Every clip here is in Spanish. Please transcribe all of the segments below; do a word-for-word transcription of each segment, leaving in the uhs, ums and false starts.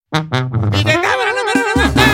Y que cabrón, no me no, no, no.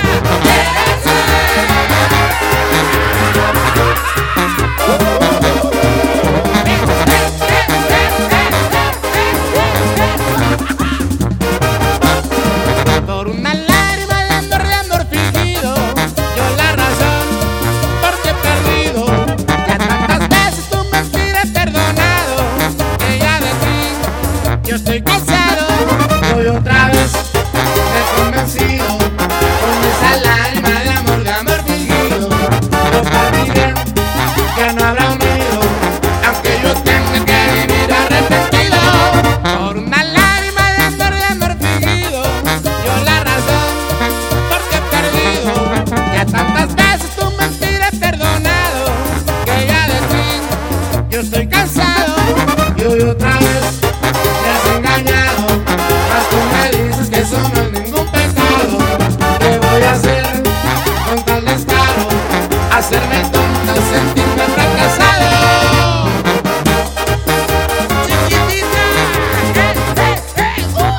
Por una lágrima de amor, de amor fingido, yo la razón porque he perdido. Ya tantas veces tu mentira he perdonado, que ya de ti yo estoy cansado. Hoy otra vez me he convencido, con esa lágrima de amor, de amor fingido. Yo partiré, ya no habrá unido, aunque yo tenga que vivir arrepentido. Por una lágrima de amor, de amor fingido, yo la razón porque he perdido. Ya tantas veces tu mentira he perdonado, que ya de ti yo estoy cansado. Y hoy otra vez me has engañado, mas tú me dices que eso no es ningún pecado. ¿Qué voy a hacer con tal descaro? Hacerme tonto, sentirme fracasado. Chiquitita, eh, eh, eh, uh.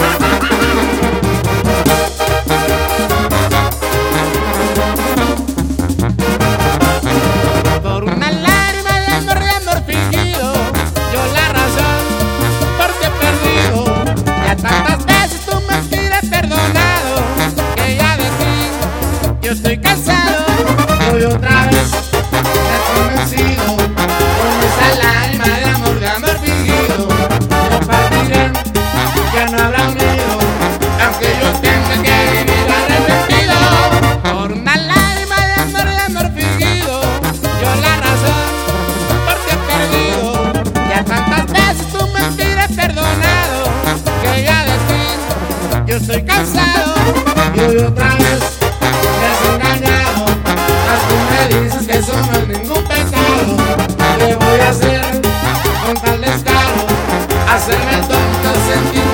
Por una lágrima de amor, de amor fingido, yo la razón porque he perdido. Ya tantas veces tu mentira he perdonado, que ya de ti yo estoy cansado. Y hoy otra vez me he convencido, con esa lágrima de amor, de amor fingido. Yo partiré, ya no habrá unido, aunque yo tenga que vivir arrepentido. Por una lágrima de amor, de amor fingido, yo la razón porque he perdido. Ya tantas veces tu mentira he perdonado, que ya de ti yo estoy cansado. Y hoy otra vez me has engañado, mas tú me dices que eso no es ningún pecado. ¿Qué voy a hacer con tal descaro? Hacerme tonto, sentir